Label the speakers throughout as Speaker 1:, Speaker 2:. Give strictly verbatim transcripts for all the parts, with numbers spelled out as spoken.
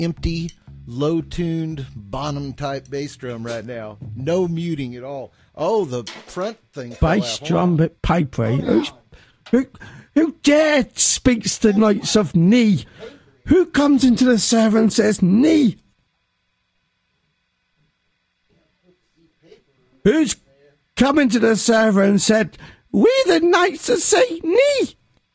Speaker 1: empty, low-tuned, Bonham-type bass drum right now. No muting at all. Oh, the front thing fell
Speaker 2: Bass
Speaker 1: out.
Speaker 2: drum bit papery. Who's, who, who dare speaks the notes of knee? Who comes into the server and says knee? Who's come into the server and said, we're the knights that say knee?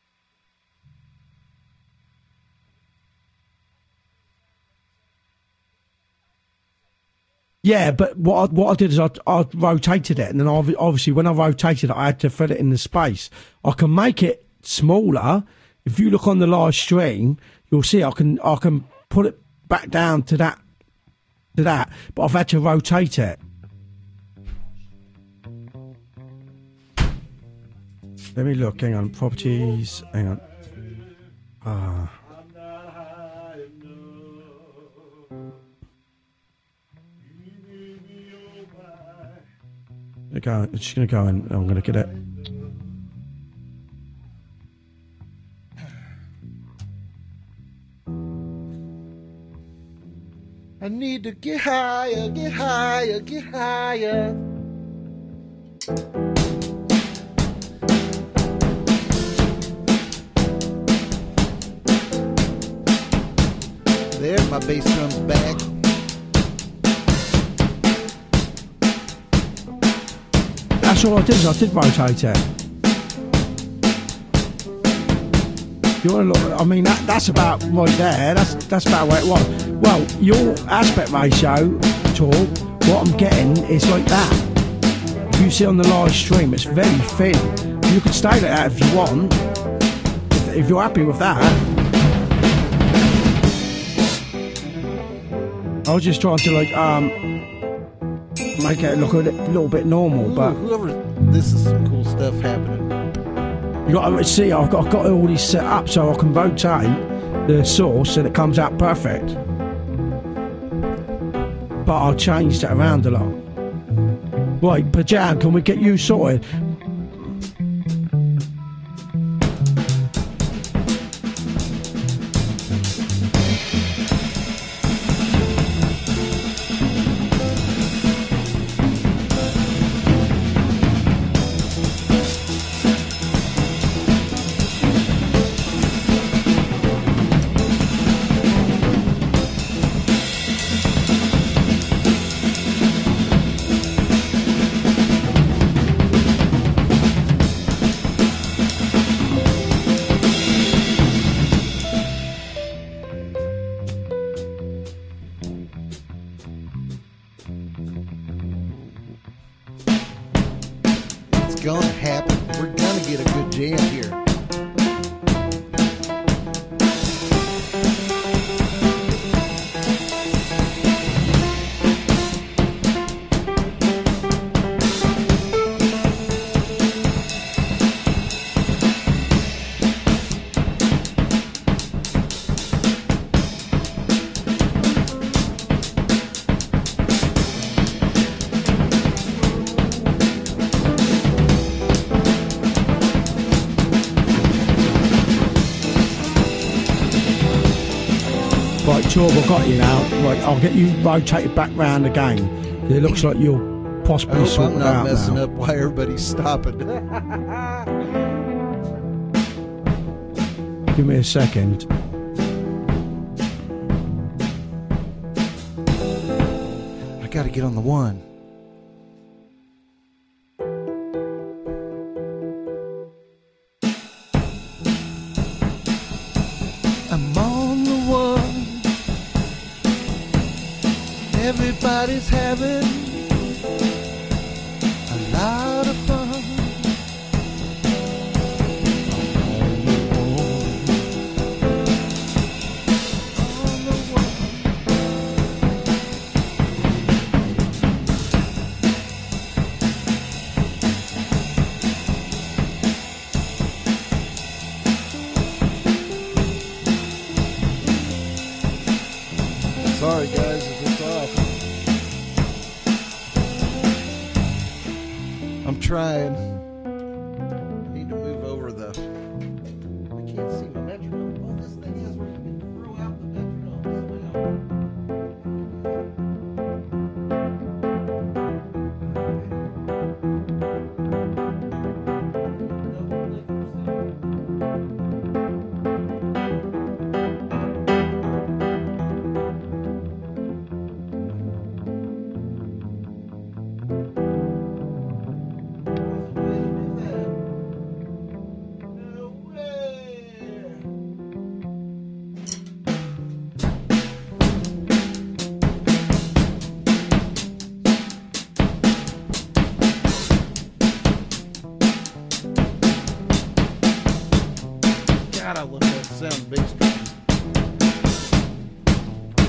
Speaker 2: Yeah, but what I, what I did is I, I rotated it, and then I, obviously when I rotated it, I had to fill it in the space. I can make it smaller. If you look on the live stream, you'll see I can I can put it back down to that to that, but I've had to rotate it. Let me look. Hang on, properties. Hang on. Ah. Go, I'm just going to go and I'm going to get it.
Speaker 1: I need to get higher, get higher, get higher. There, my bass drum's back.
Speaker 2: That's all I did, is I did rotate it. You want to look, I mean, that, that's about right there. That's that's about where it was. Well, your aspect ratio talk, what I'm getting is like that. If you see on the live stream, it's very thin. You can stay like that if you want. If, if you're happy with that. I was just trying to like, um... make it look a little bit normal. Ooh, but
Speaker 1: whoever, this is some cool stuff happening.
Speaker 2: You got to see, I've got, I've got all these set up so I can rotate the source and it comes out perfect. But I changed it around a lot. Right, Pajan, can we get you sorted?
Speaker 1: Gonna happen. We're gonna get a good jam here.
Speaker 2: I've got you now. Right, I'll get you rotated back round again. It looks like you're possibly sorted out now.
Speaker 1: I'm not messing up why everybody's stopping.
Speaker 2: Give me a second.
Speaker 1: I gotta get on the one. I'm on the one. Everybody's having a lot of fun. On the one. Sorry guys if it's off. I'm trying. I need to move over the... I can't see my metronome. Oh, this thing is where you can throw out the metronome.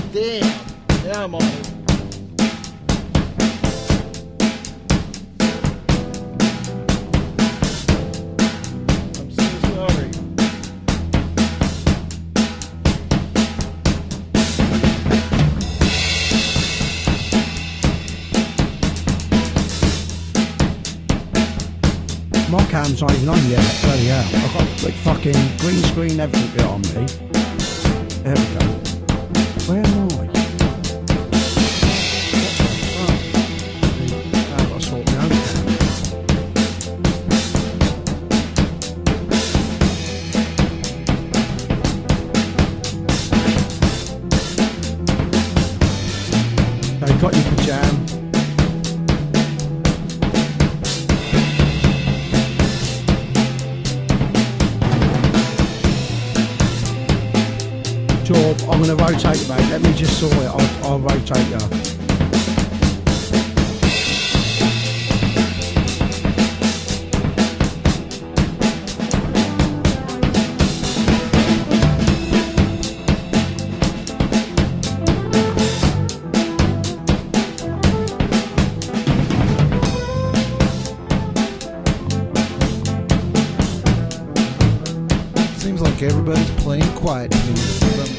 Speaker 1: Damn. Yeah, I'm on it. I'm so sorry.
Speaker 2: My cam's not even on yet. Bloody hell. I've got like fucking green screen, everything on me. There we go. Where am I? What the fuck? I've got to sort my own cam. So you got your pajam. Job, I'm going to rotate you, mate. Let me just sort it. I'll, I'll rotate you.
Speaker 1: Seems like everybody's playing quiet to me.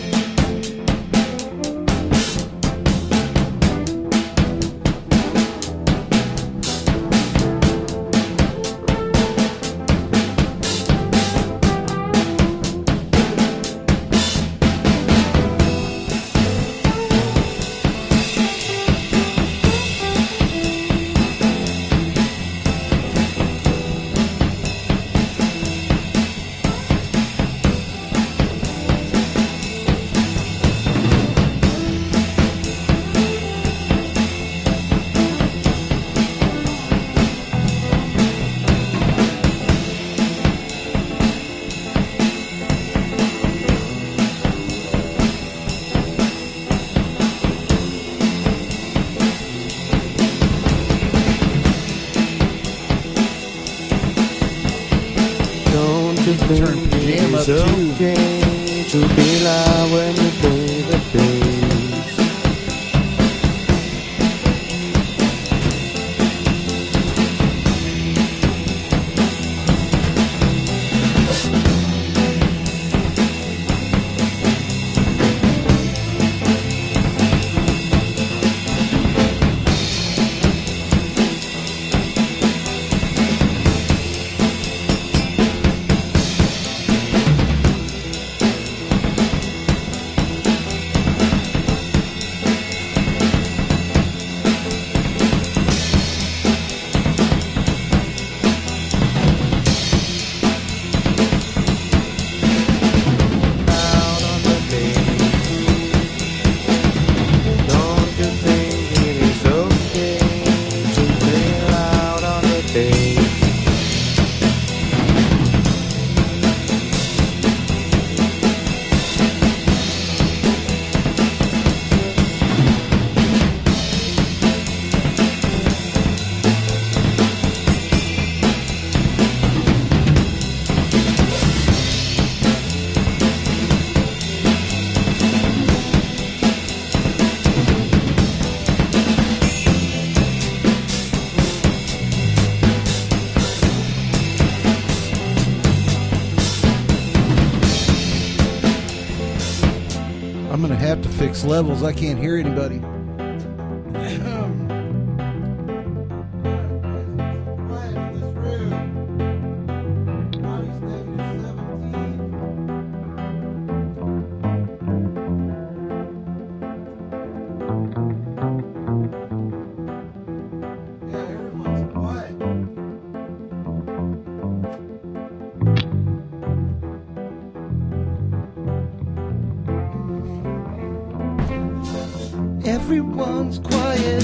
Speaker 1: Turn pajam up too.
Speaker 3: Okay to be loud when you play the bass.
Speaker 1: I'm gonna have to fix levels. I can't hear anybody. Everyone's quiet.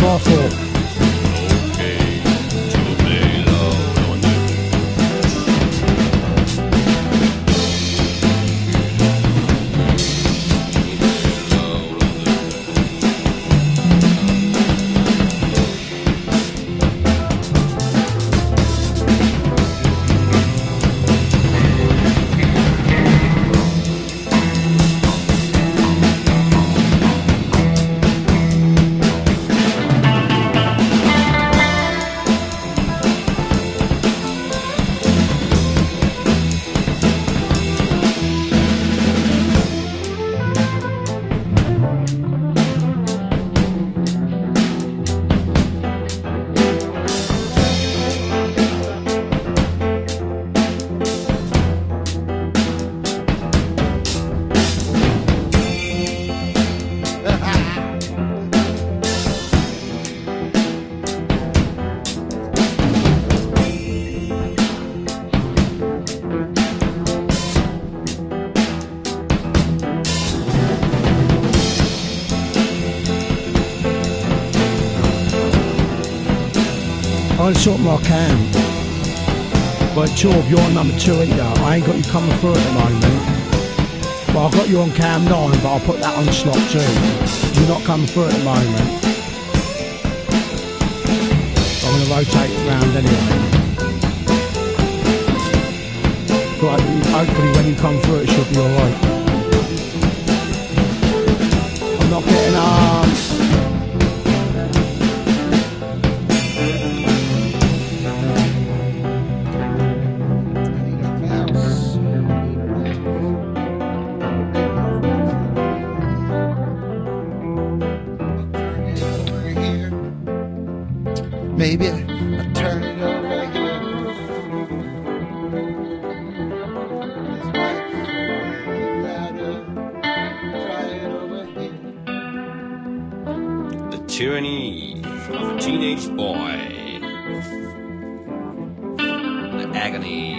Speaker 2: what I thought.
Speaker 4: Okay, to lay low on the
Speaker 2: I sort my cam. But Chorb, you're on number two, ain't you? I ain't got you coming through at the moment. Well, I've got you on cam nine, but I'll put that on slot two. You're not coming through at the moment. I'm going to rotate it round anyway. But hopefully when you come through it should be alright. I'm not getting um
Speaker 1: Maybe I turn it over here. This might be louder. Try it over here.
Speaker 4: The tyranny of a teenage boy. The agony.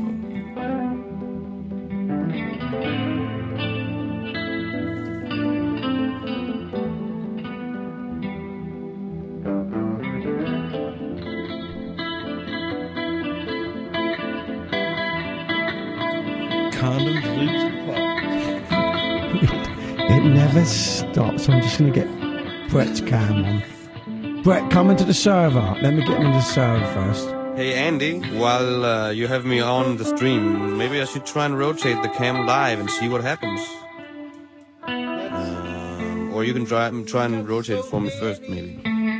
Speaker 1: Condoms, lubes, and plugs.
Speaker 2: it never stops. I'm just gonna get Brett's cam on. Brett, come into the server. Let me get him into the server first.
Speaker 4: Hey Andy, while uh, you have me on the stream, maybe I should try and rotate the cam live and see what happens. Uh, or you can try, try and rotate it for me first, maybe.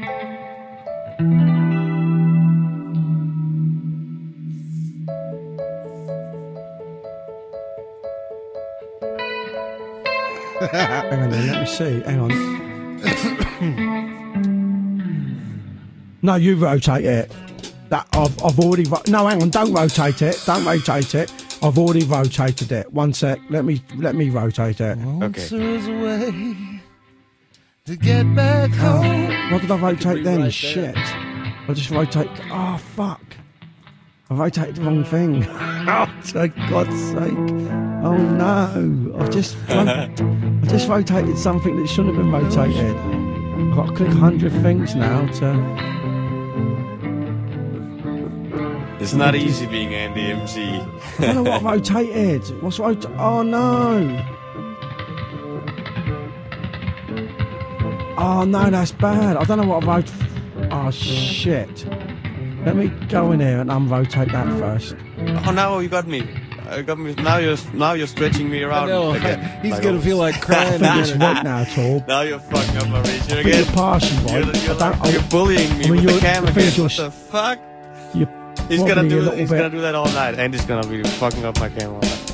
Speaker 2: Hang on then, let me see. Hang on. No, you rotate it. That I've, I've already. Ro- no, hang on. Don't rotate it. Don't rotate it. I've already rotated it. One sec. Let me let me rotate it.
Speaker 1: Answers away to get back
Speaker 2: Oh,
Speaker 1: home.
Speaker 2: what did I rotate then?
Speaker 1: right
Speaker 2: Shit. I just rotate. Oh fuck. I rotated the wrong thing. Oh, for God's sake. Oh no. I've just ro- I just rotated something that shouldn't have been rotated. I've got to click a hundred things now to.
Speaker 4: It's not easy being Andy M C.
Speaker 2: I don't know what I rotated. What's rot? Oh no. Oh no, that's bad. I don't know what I wrote. Oh shit. Let me go in here and unrotate that first.
Speaker 4: Oh, now you got me. You got me. Now you're now you're stretching me around
Speaker 1: No,
Speaker 4: again.
Speaker 1: he's
Speaker 4: Like
Speaker 1: gonna
Speaker 4: always.
Speaker 1: feel like
Speaker 2: I
Speaker 1: crying.
Speaker 2: think it's
Speaker 1: again.
Speaker 2: right now, Torb.
Speaker 4: Now you're fucking up my ratio
Speaker 2: I think
Speaker 4: again.
Speaker 2: you're partially right.
Speaker 4: You're,
Speaker 2: I
Speaker 4: you're,
Speaker 2: don't.
Speaker 4: you're bullying me
Speaker 2: I mean,
Speaker 4: with
Speaker 2: you're-
Speaker 4: the cam
Speaker 2: I think
Speaker 4: again.
Speaker 2: you're
Speaker 4: What the fuck?
Speaker 2: You're
Speaker 4: He's
Speaker 2: probably
Speaker 4: gonna
Speaker 2: a
Speaker 4: do.
Speaker 2: little
Speaker 4: He's
Speaker 2: bit.
Speaker 4: gonna do that all night, and he's gonna be fucking up my cam all night.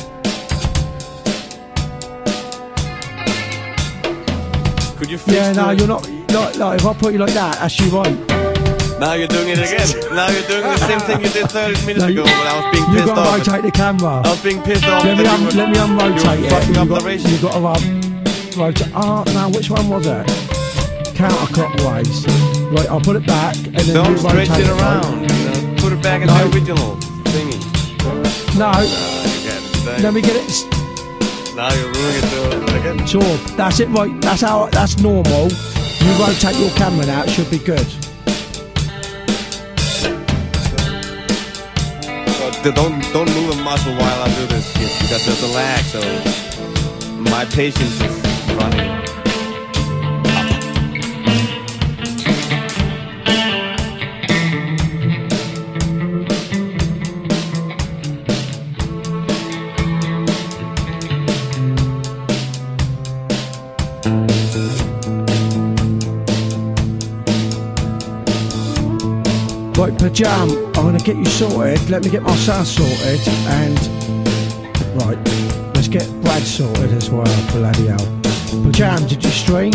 Speaker 4: Could you fix
Speaker 2: Yeah, no,
Speaker 4: the-
Speaker 2: you're not. Like, like, if I put you like that, that's you right.
Speaker 4: Now you're doing it again. Now you're doing the same thing you did thirty minutes
Speaker 2: No, you-
Speaker 4: ago when I was being
Speaker 2: You
Speaker 4: pissed
Speaker 2: got to
Speaker 4: off.
Speaker 2: rotate the camera.
Speaker 4: I was being pissed off.
Speaker 2: Let me,
Speaker 4: that
Speaker 2: un-
Speaker 4: you were-
Speaker 2: let me unrotate
Speaker 4: you
Speaker 2: it.
Speaker 4: were fucking
Speaker 2: You
Speaker 4: up
Speaker 2: got,
Speaker 4: the ratio.
Speaker 2: you got to um, rotate. Oh, no, which one was it? Counterclockwise. Right, I'll put it back and then
Speaker 4: Don't
Speaker 2: you
Speaker 4: stretch
Speaker 2: rotate
Speaker 4: it
Speaker 2: right?
Speaker 4: around. Uh, put it back in
Speaker 2: No.
Speaker 4: the original thingy.
Speaker 2: No,
Speaker 4: Uh, again.
Speaker 2: let me get it. s-
Speaker 4: Now you're ruining it uh, again.
Speaker 2: Sure, that's it. Right, that's how. That's normal. You rotate your camera now, it should be good.
Speaker 4: But don't don't move a muscle while I do this because there's a lag. So my patience is running.
Speaker 2: Right, Pajam, I'm going to get you sorted. Let me get my son sorted. And, right, let's get Brad sorted as well, bloody hell. Pajam, did you stream?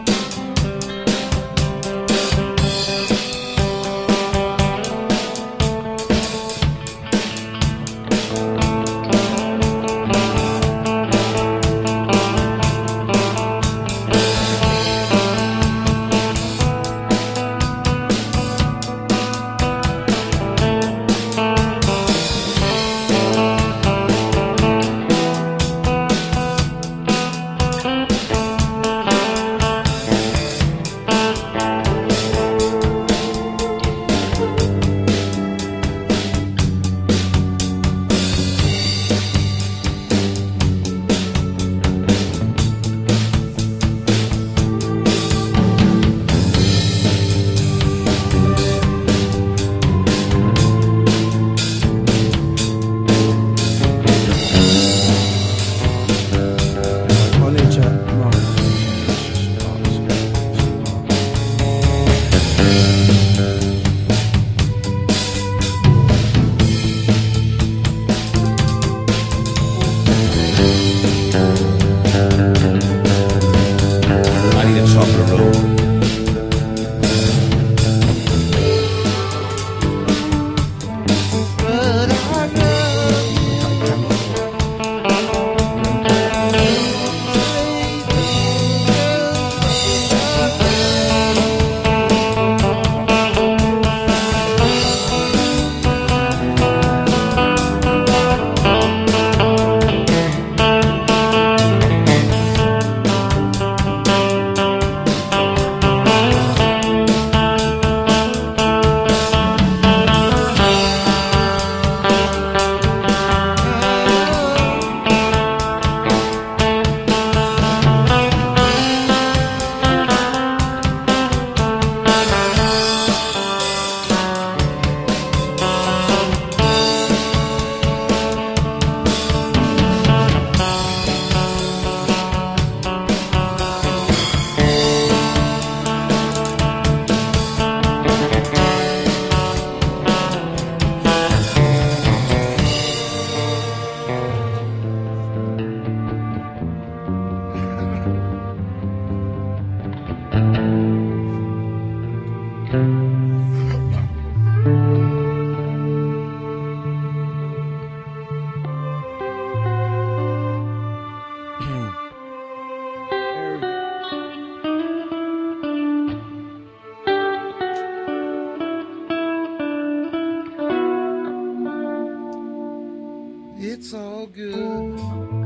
Speaker 1: It's all good.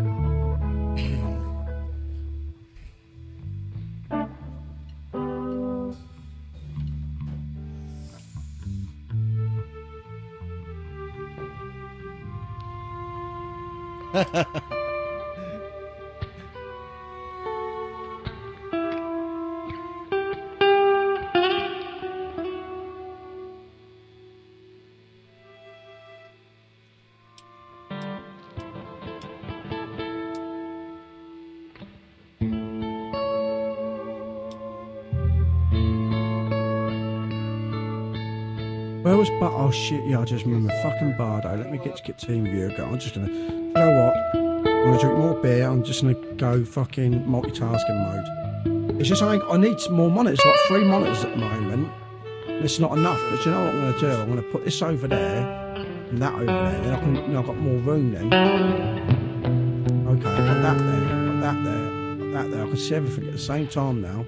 Speaker 2: Where was but oh shit yeah I just remember fucking Bardo. Let me get get team view go. I'm just gonna you know what? I'm gonna drink more beer, I'm just gonna go fucking multitasking mode. It's just I, I need some more monitors, like three monitors at the moment. It's not enough, but you know what I'm gonna do? I'm gonna put this over there and that over there, then I can you know I've got more room then. Okay, I've got that there, I've got that there, I've got that there. I can see everything at the same time now.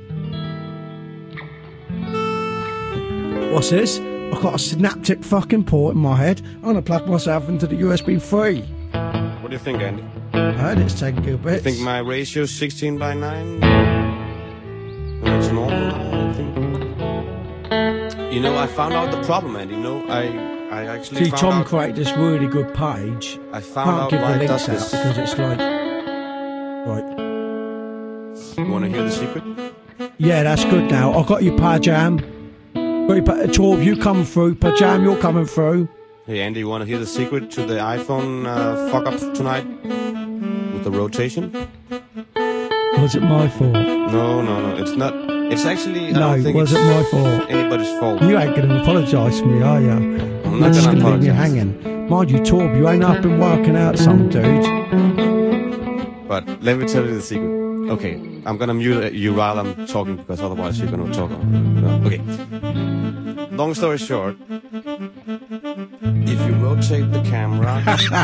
Speaker 2: What's this? I've got a synaptic fucking port in my head. I'm going to plug myself into the U S B three.
Speaker 4: What do you think, Andy?
Speaker 2: I heard it's ten gigabits.
Speaker 4: You think my ratio is sixteen by nine? I'm not it's normal. I think. You know, I found out the problem, and you know, I I actually
Speaker 2: See,
Speaker 4: found
Speaker 2: Tom
Speaker 4: out.
Speaker 2: created this really good page.
Speaker 4: I found
Speaker 2: Can't
Speaker 4: out
Speaker 2: give
Speaker 4: why
Speaker 2: the
Speaker 4: it
Speaker 2: links
Speaker 4: does
Speaker 2: out
Speaker 4: this.
Speaker 2: because it's like, right.
Speaker 4: You want to hear the secret?
Speaker 2: Yeah, that's good. Now I got your Pajam. Got your pa- Torb, you come through. Pajam, you're coming through.
Speaker 4: Hey Andy, you want to hear the secret to the iPhone uh, fuck up tonight with the rotation?
Speaker 2: Was it my fault?
Speaker 4: No, no, no. It's not. It's actually. I
Speaker 2: No,
Speaker 4: don't think
Speaker 2: was
Speaker 4: it's
Speaker 2: it my fault?
Speaker 4: anybody's fault.
Speaker 2: You ain't going to apologise to me, are you?
Speaker 4: I'm
Speaker 2: You're
Speaker 4: not
Speaker 2: just
Speaker 4: gonna
Speaker 2: going to leave me
Speaker 4: apologise.
Speaker 2: hanging. Mind you, Torb, you ain't up been working out some dude.
Speaker 4: But let me tell you the secret. Okay, I'm gonna mute you while I'm talking because otherwise you're gonna talk. No, okay. Long story short, if you rotate the camera,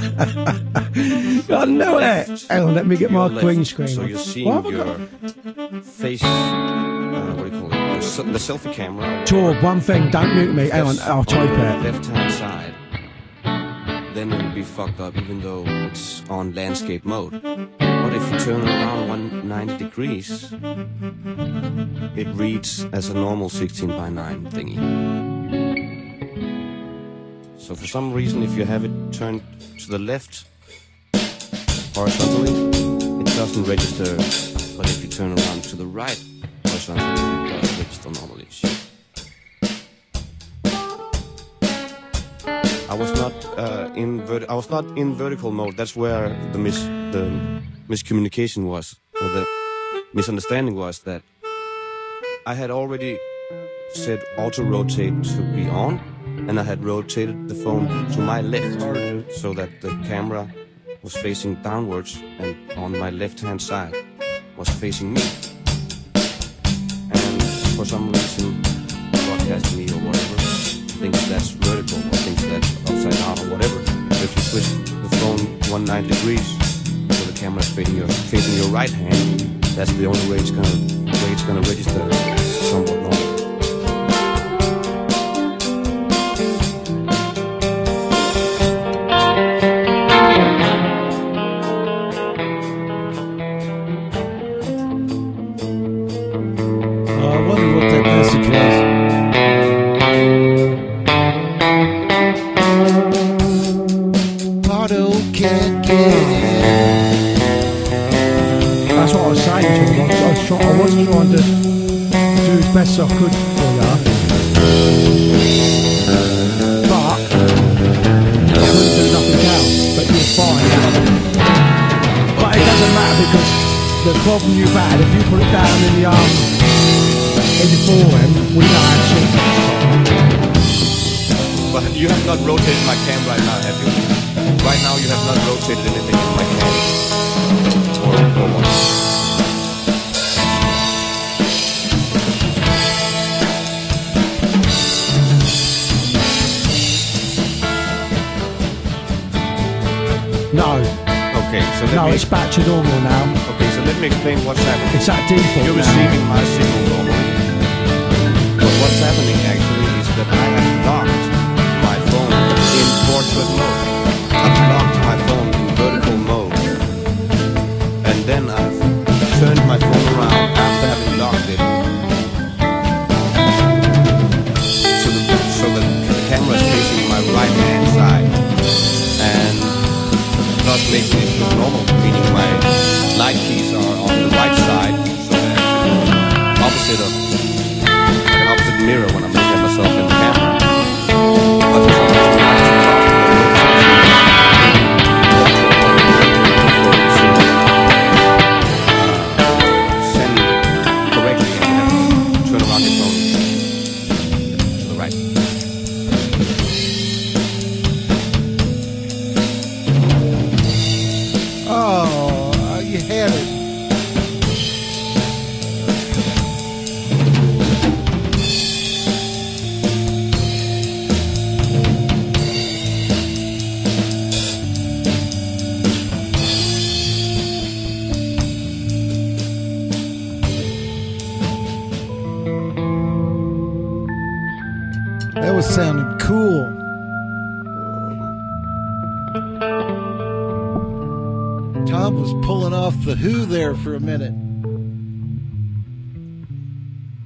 Speaker 2: I know it. Hang on, let me get my
Speaker 4: your
Speaker 2: green
Speaker 4: left,
Speaker 2: screen.
Speaker 4: so
Speaker 2: on.
Speaker 4: you're seeing
Speaker 2: What have I
Speaker 4: your
Speaker 2: got?
Speaker 4: face. Uh, what do you call it? The, se- the selfie camera.
Speaker 2: Torb, one thing, don't mute me. Hang on,
Speaker 4: That's
Speaker 2: I'll type
Speaker 4: on
Speaker 2: it.
Speaker 4: the left-hand side. Then it'll be fucked up, even though it's on landscape mode. But if you turn it around one hundred ninety degrees, it reads as a normal sixteen by nine thingy. So for some reason, if you have it turned to the left horizontally, it doesn't register. But if you turn around to the right horizontally, it does register normally. Shit. I was not uh, in vert- I was not in vertical mode. That's where the mis the miscommunication was, or the misunderstanding was, that I had already set auto rotate to be on, and I had rotated the phone to my left so that the camera was facing downwards, and on my left hand side was facing me. And for some reason, broadcast me or whatever thinks that's vertical or thinks that's upside down or whatever. But if you switch the phone one hundred ninety degrees so the camera's facing your facing your right hand, that's the only way it's gonna way it's gonna register somewhat normal.
Speaker 1: Oh, I wonder what that message was. Pardo can't get in.
Speaker 2: That's what I was saying to him. I was, I was, try, I was trying to do as best I could for you. But I couldn't do nothing else. But you're fine. But it doesn't matter because the problem you've had, if you put it down in the um in the forum, we know how to sort it.
Speaker 4: But you have not rotated my cam right now, have you? Right now you have not rotated anything in my cam. Or, or what?
Speaker 2: No,
Speaker 4: Okay, so let
Speaker 2: no,
Speaker 4: me
Speaker 2: it's back to normal now.
Speaker 4: Okay, so let me explain what's happening.
Speaker 2: It's at default
Speaker 4: You're
Speaker 2: now.
Speaker 4: receiving my signal normally. But what's happening actually is that I have locked my phone in portrait mode. I've locked my phone in vertical mode. And then I've turned my phone around after having locked it to the, so that the camera is facing my right hand side. And thus making it look normal, meaning my light keys are on the right side, so they're actually opposite of, like an opposite mirror when I'm looking at myself in the camera. But for some reason, I just locked the send correctly and then turn around your phone to the right.
Speaker 1: Oh, you had it. That was sounding cool. Tom was pulling off the Who there for a minute.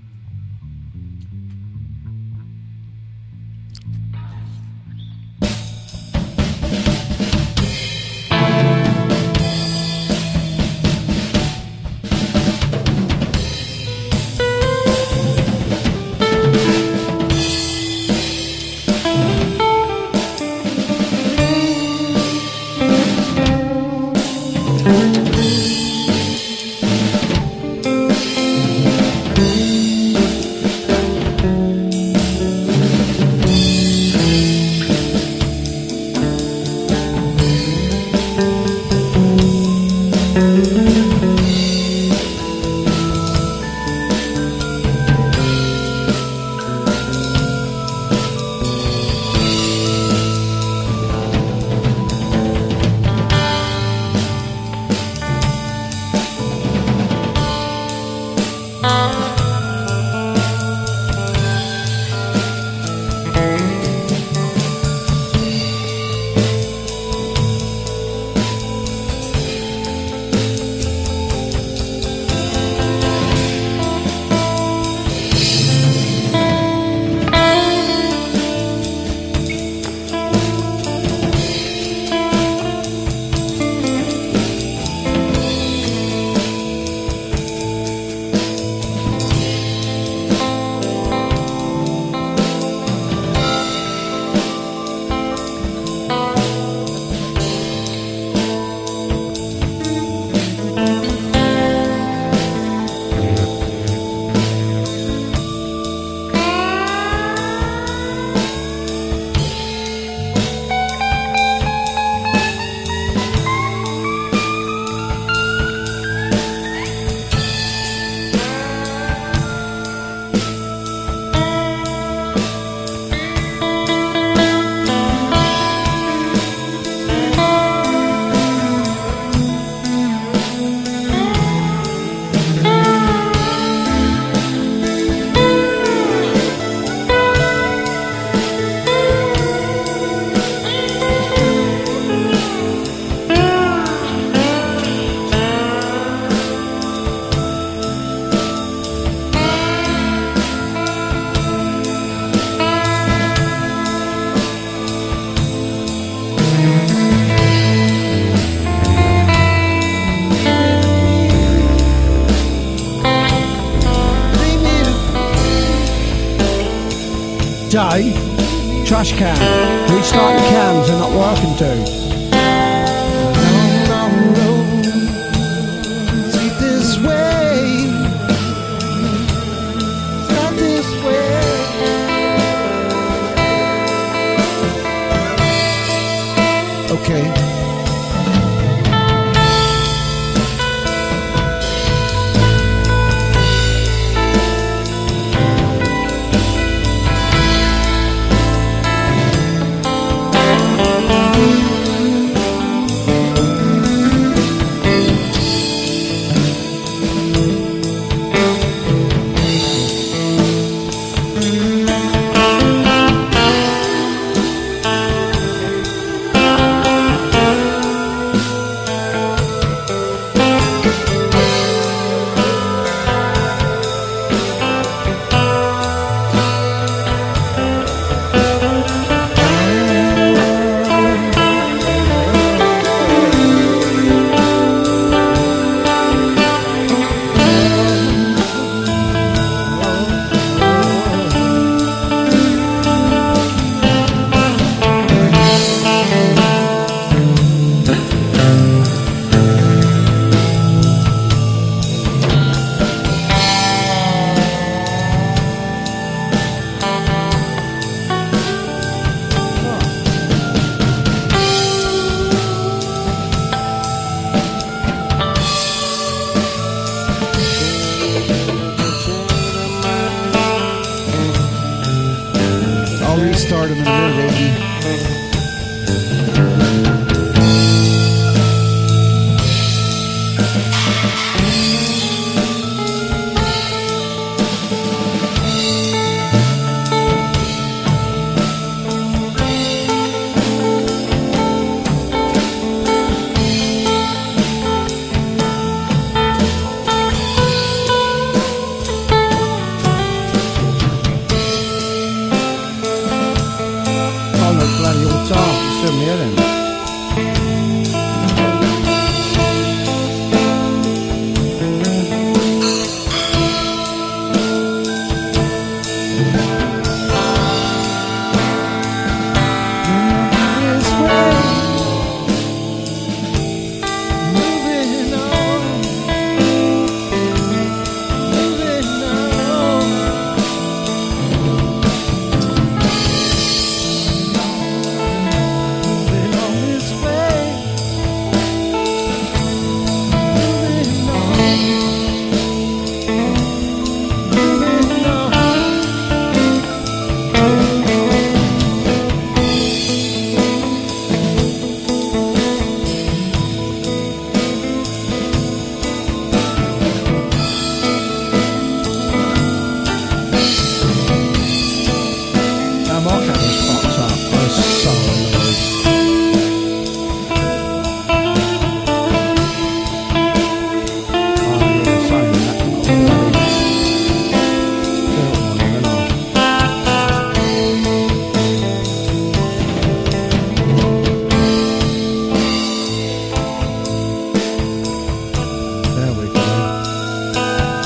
Speaker 2: Dave, trash can. Restart your cans, they're not working, dude.
Speaker 1: Long, long road lead this way. It's not this way. Okay. I'll restart him in a minute, baby.
Speaker 2: Oh, no, bloody old time. Still me then.
Speaker 1: This way. Moving on. Moving on. Moving on this way. Moving on. Moving on.
Speaker 2: Now my camera's fucked up. I'm so annoyed. Oh, yeah, saying that. I've got a bloody filter on it, haven't I? There we go.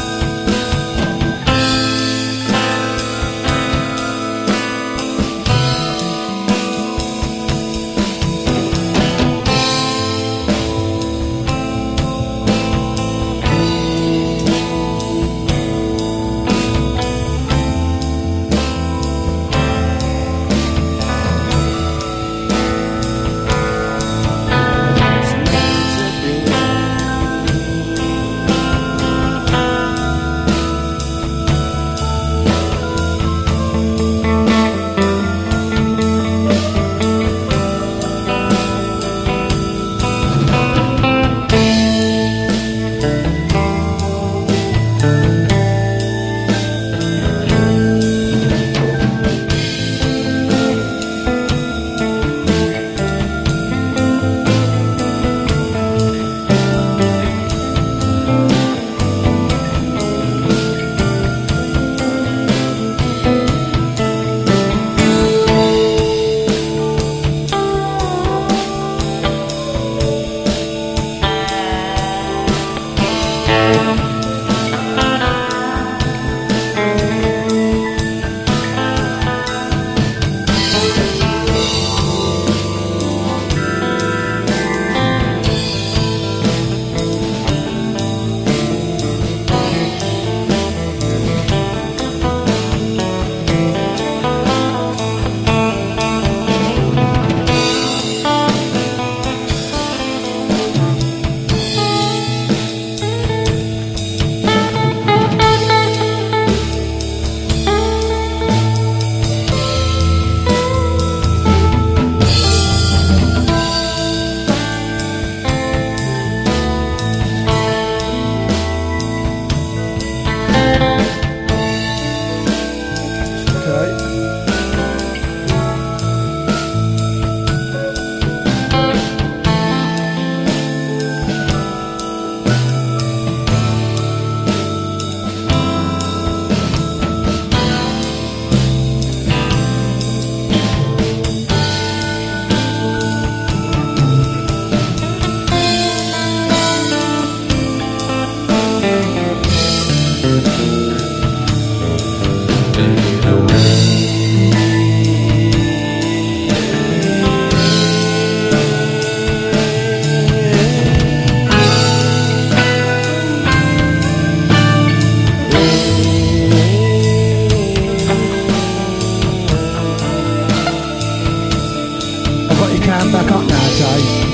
Speaker 2: back up now, Dave.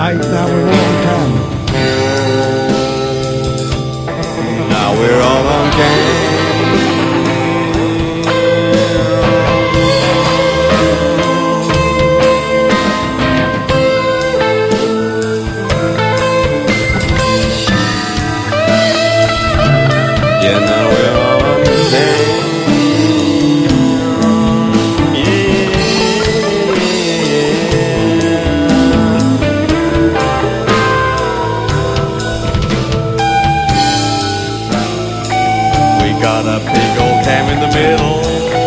Speaker 2: Okay, now we're all on cam.
Speaker 4: Now we're all on cam. Yeah, now we're all on cam. Got a big old cam in the middle,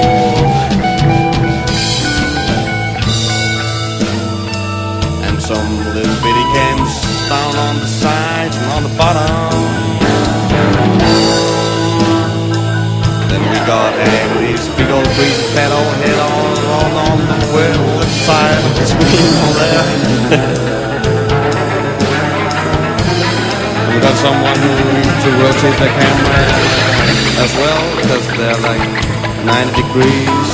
Speaker 4: and some little bitty cams down on the sides and on the bottom. Then we got Andy's big old crazy fat old head on, on, on the left side of the screen on there. And we got someone to rotate the camera as well, because they're like ninety degrees.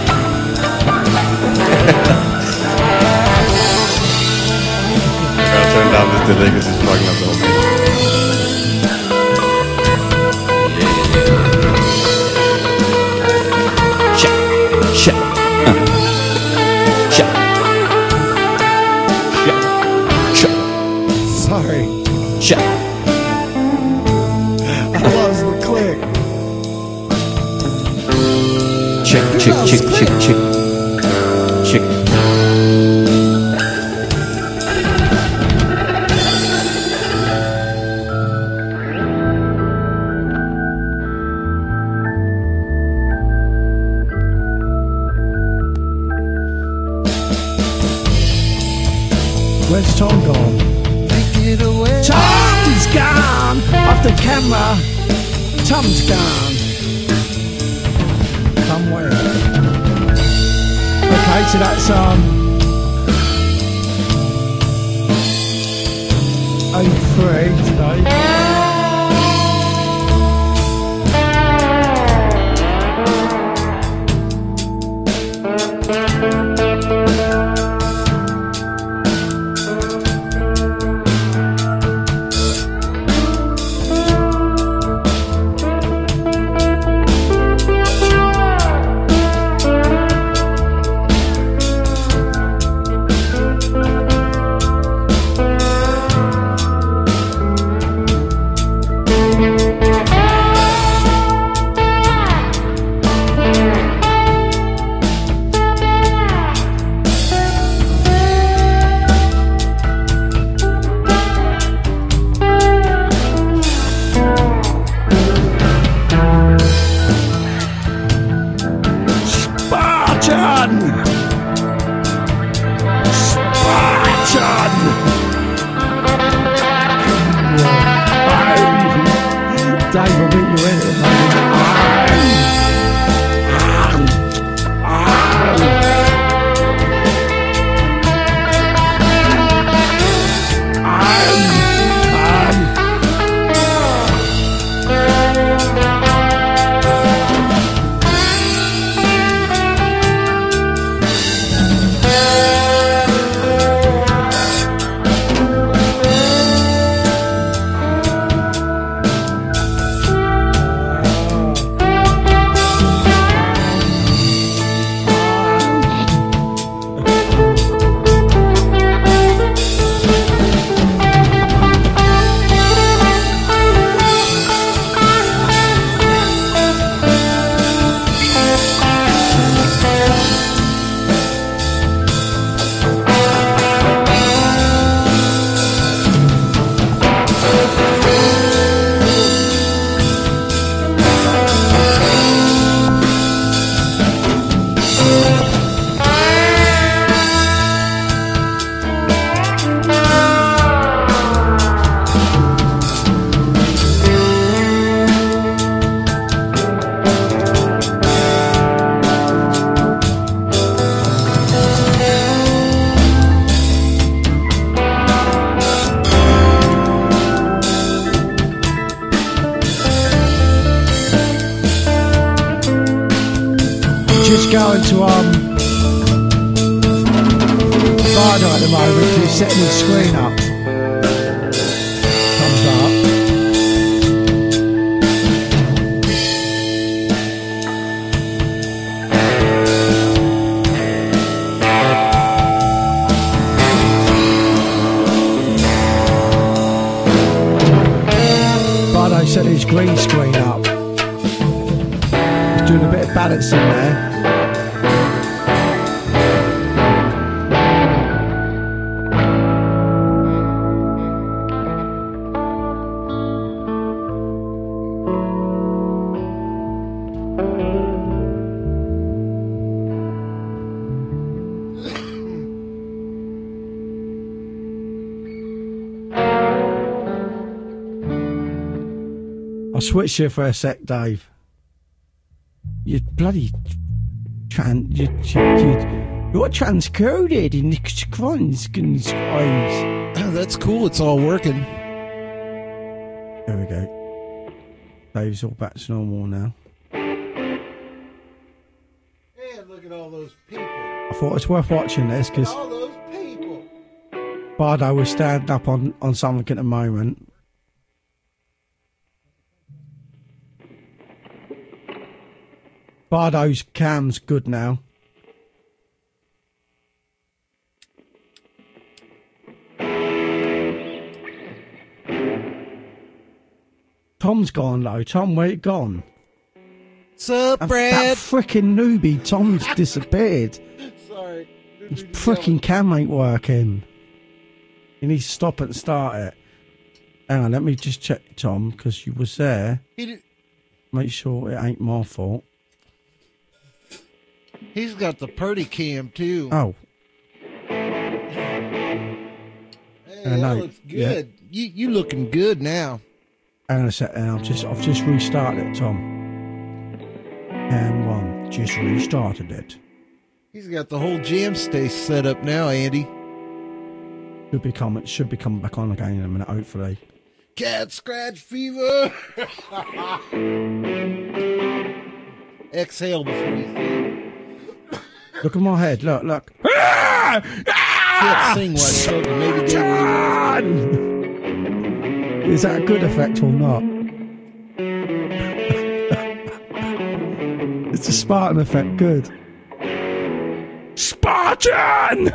Speaker 4: I gotta turn down this delay because it's fucking up the whole thing. Yeah. Check, check, uh. check, check, check.
Speaker 2: Sorry.
Speaker 4: Check.
Speaker 2: I lost the click.
Speaker 4: Check, check, check, check, check, check.
Speaker 2: Where's Tom gone? Tom's gone off the camera. Tom's gone. Somewhere. Okay, so that's um oh three today. Dave will beat you in it, just going to um Bardo at the moment because he's setting his screen up. Thumbs up. Bardo set his green screen up. He's doing a bit of balancing there. I'll switch you for a sec, Dave. You bloody trans, you, you, you, you're transcoded in the screens.
Speaker 1: That's cool. It's all working.
Speaker 2: There we go. Dave's all back to normal now.
Speaker 1: Hey, look at all those people.
Speaker 2: I thought it's worth watching this because
Speaker 1: All those people.
Speaker 2: Bardo was standing up on, on something at the moment. Bardo's cam's good now. Tom's gone though. Tom, where you gone?
Speaker 1: What's up,
Speaker 2: That,
Speaker 1: Brad?
Speaker 2: that frickin' newbie, Tom's disappeared.
Speaker 1: Sorry.
Speaker 2: His frickin' cam ain't working. You need to stop it and start it. Hang on, let me just check, Tom, because you was there.
Speaker 1: He did,
Speaker 2: Make sure it ain't my fault.
Speaker 1: he's got the Purdy cam, too.
Speaker 2: Oh,
Speaker 1: Hey,
Speaker 2: I
Speaker 1: that
Speaker 2: know.
Speaker 1: looks good. You you looking good now.
Speaker 2: hang on a second. I've just I've just restarted it, Tom. Cam one, just restarted it.
Speaker 1: He's got the whole jam station set up now, Andy.
Speaker 2: Should be coming. Should be coming back on again in a minute, hopefully.
Speaker 1: Cat scratch fever. Exhale before you sing.
Speaker 2: Look at my head. Look, look.
Speaker 1: Can't sing while smoking. Maybe Dave will.
Speaker 2: Is that a good effect or not? It's a Spartan effect. Good. Spartan.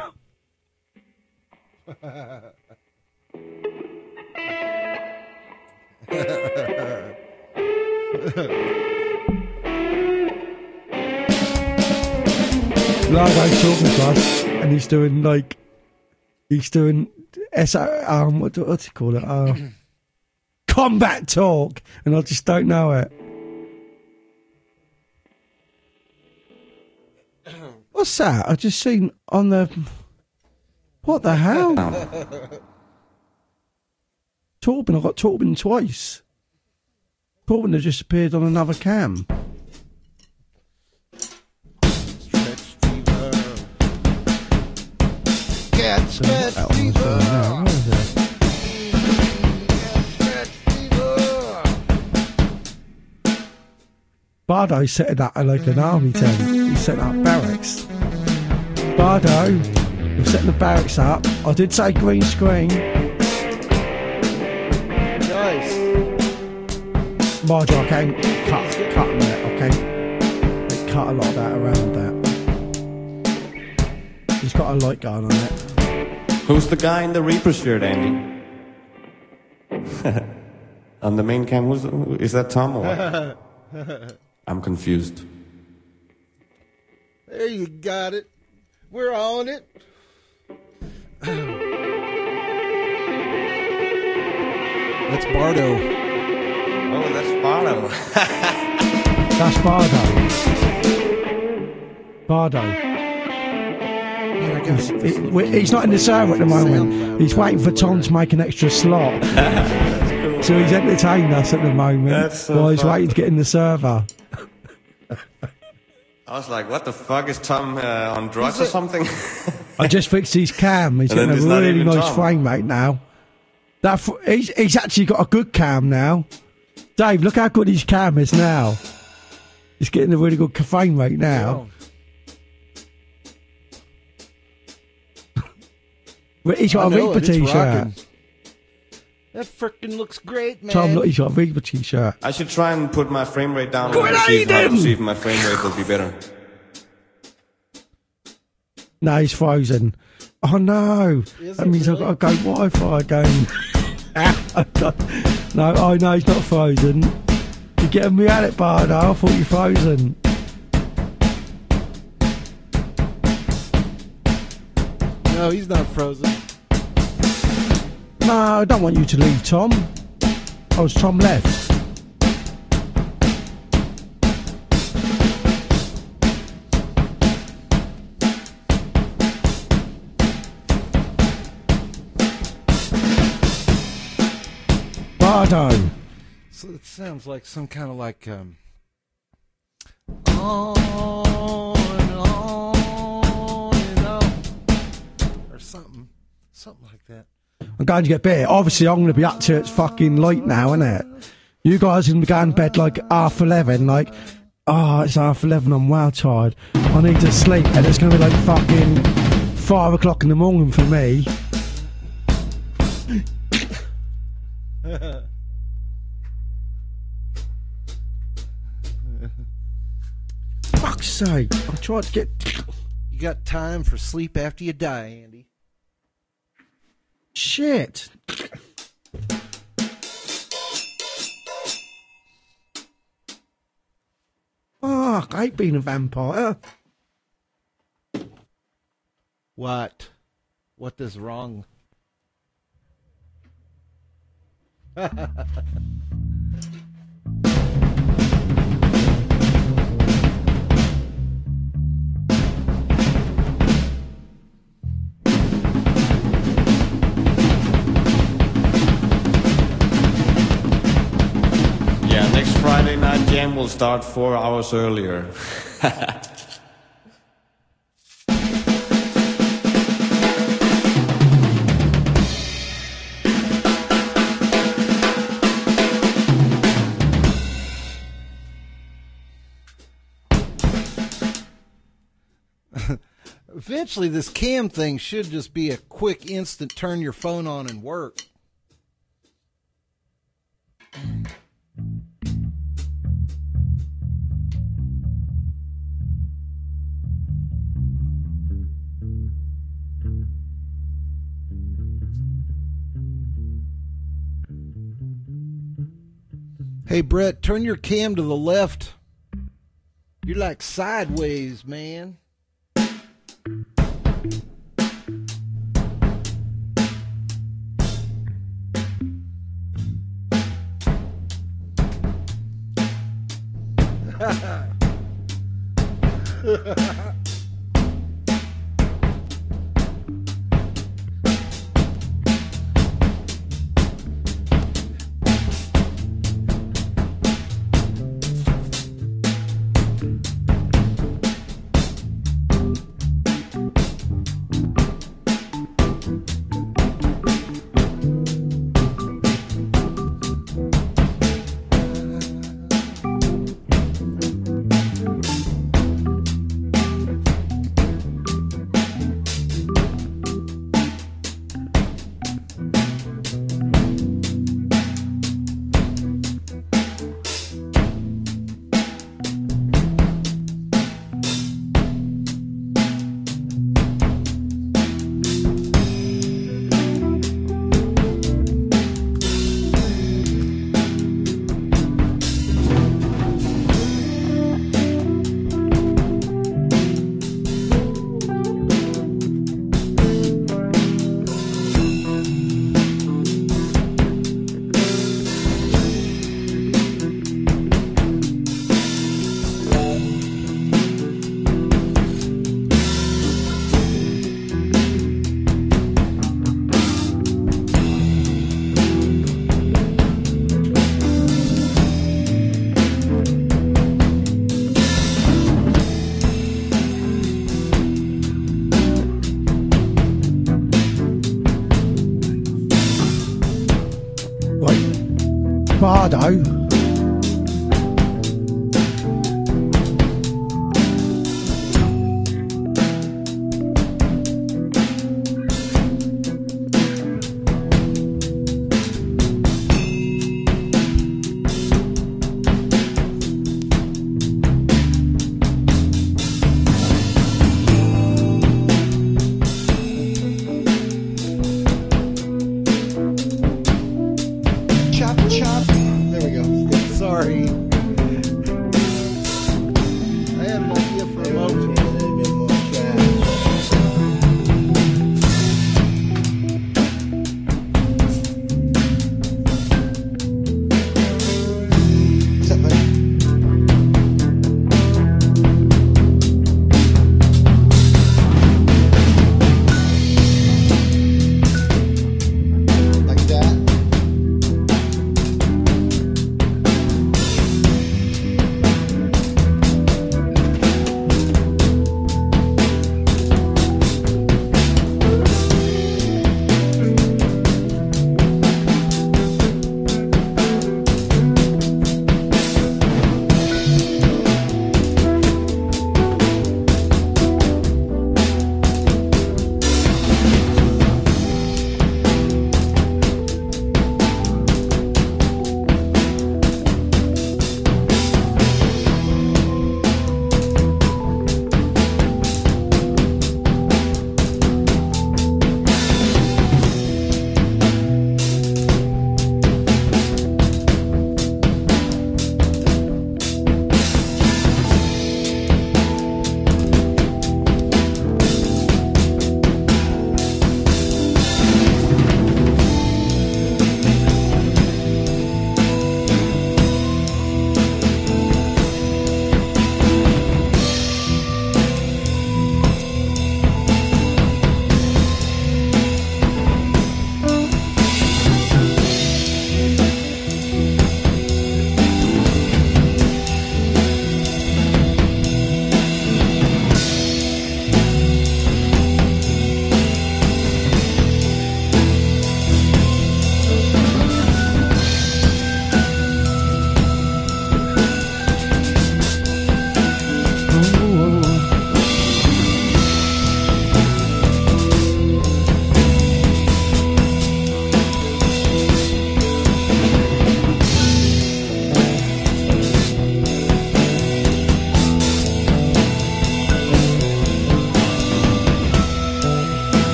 Speaker 2: Largo's talking to us, and he's doing like he's doing S um what do, what's he call it? Uh, combat talk, and I just don't know it. What's that? I just seen on the what the hell? Torben, I got Torben twice. Torben had just appeared on another cam.
Speaker 1: Cat
Speaker 2: So what
Speaker 1: scratch
Speaker 2: else is
Speaker 1: fever.
Speaker 2: going on? Where is it?
Speaker 1: Cat scratch fever.
Speaker 2: Bardo set it up like an army tent. He set up barracks. Bardo, we're setting the barracks up. I did say green screen.
Speaker 1: Nice.
Speaker 2: Bardo, okay, cut, cut a minute, okay? They cut a lot of that around that. He's got a light going on it.
Speaker 4: Who's the guy in the Reaper shirt, Andy? On the main cam, who's, is that Tom or what? I'm confused.
Speaker 1: There you got it. We're on it. That's Bardo.
Speaker 4: Oh, that's Bardo.
Speaker 2: That's Bardo. Bardo. He's, he- we- he's not in the server at the moment. He's waiting for Tom to make an extra slot. So he's entertaining us at the moment
Speaker 4: That's so
Speaker 2: while he's
Speaker 4: fun.
Speaker 2: waiting to get in the server.
Speaker 4: I was like, what the fuck, is Tom uh, on drugs or something?
Speaker 2: I just fixed his cam. He's
Speaker 4: And then
Speaker 2: getting a
Speaker 4: it's not
Speaker 2: really
Speaker 4: even
Speaker 2: nice
Speaker 4: Tom.
Speaker 2: frame rate now. That f- he's, he's actually got a good cam now. Dave, look how good his cam is now. He's getting a really good frame rate now. He's got
Speaker 1: I
Speaker 2: a
Speaker 1: know
Speaker 2: Reaper
Speaker 1: it, it's
Speaker 2: t-shirt.
Speaker 1: rocking. That frickin' looks great, man.
Speaker 2: Tom, look, he's got a Reaper t-shirt.
Speaker 4: I should try and put my frame rate down
Speaker 2: Go
Speaker 4: and
Speaker 2: ahead,
Speaker 4: see if, my,
Speaker 2: Aiden!
Speaker 4: see if my frame rate will be better.
Speaker 2: No, he's frozen. Oh no!
Speaker 1: Is
Speaker 2: That
Speaker 1: it
Speaker 2: means
Speaker 1: really?
Speaker 2: I've got to go Wi-Fi again. No, oh no, he's not frozen. You're getting me at it, Bardo. I thought you're frozen.
Speaker 1: No, he's not frozen.
Speaker 2: No, I don't want you to leave, Tom. Oh, it's Tom left. Bardo.
Speaker 1: So it sounds like some kind of like um on and on and on or something, something like that.
Speaker 2: I'm going to get beer. Obviously, I'm going to be up to it. It's fucking late now, isn't it? You guys are going to be going to bed like half eleven. Like, oh, it's half eleven. I'm well tired. I need to sleep, and it's going to be like fucking five o'clock in the morning for me. Fuck's sake! I tried to get.
Speaker 1: You got time for sleep after you die, Andy.
Speaker 2: Shit. Fuck, I hate being a vampire.
Speaker 1: What? What is wrong?
Speaker 4: Yeah, next Friday night jam will start four hours earlier.
Speaker 1: Eventually, this cam thing should just be a quick, instant turn your phone on and work. Hey, Brett, turn your cam to the left. You're like sideways, man.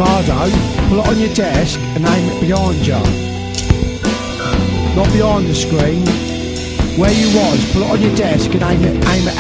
Speaker 2: Bardo, pull it on your desk and aim it behind you. Not behind the screen. Where you was, pull it on your desk and aim it, aim it